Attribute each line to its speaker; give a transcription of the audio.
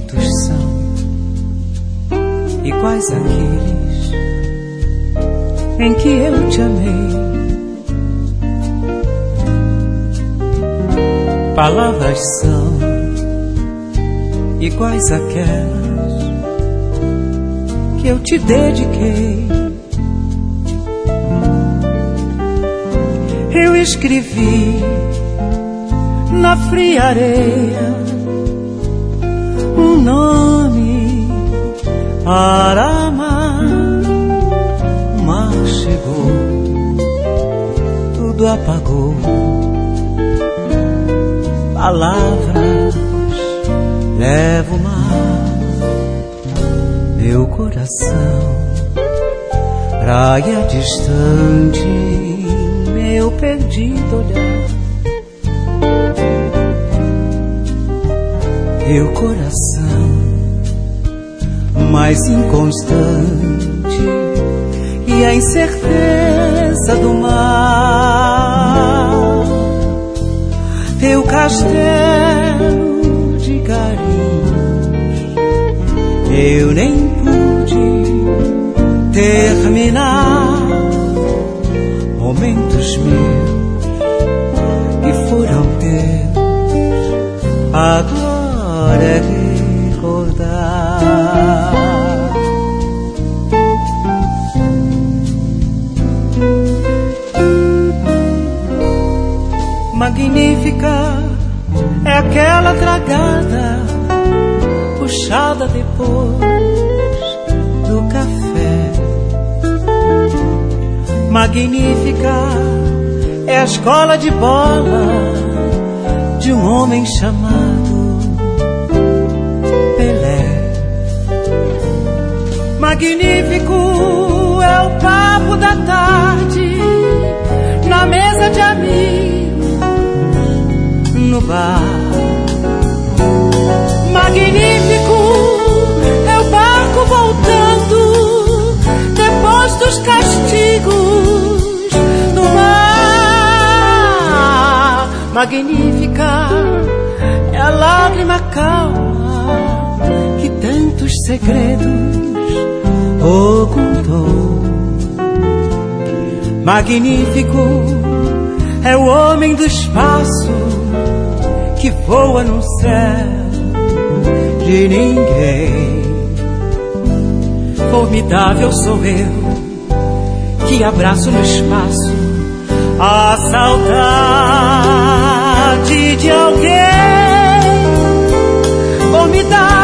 Speaker 1: momentos são iguais àqueles em que eu te amei. Palavras são iguais àquelas que eu te dediquei. Eu escrevi na fria areia um nome para amar. O mar chegou, tudo apagou. Palavras leva o mar, meu coração, praia distante, meu perdido olhar. Meu coração mais inconstante e a incerteza do mar. Teu castelo de carinhos eu nem pude terminar. Momentos meus que foram teus agora é recordar. Magnífica é aquela tragada puxada depois do café. Magnífica é a escola de bola de um homem chamado Pelé. Magnífico é o papo da tarde na mesa de amigos no bar. Magnífico é o barco voltando depois dos castigos no mar. Magnífica é a lágrima calma que tantos segredos ocultou. Magnífico é o homem do espaço que voa no céu de ninguém. Formidável sou eu que abraço no espaço a saudade de alguém. Formidável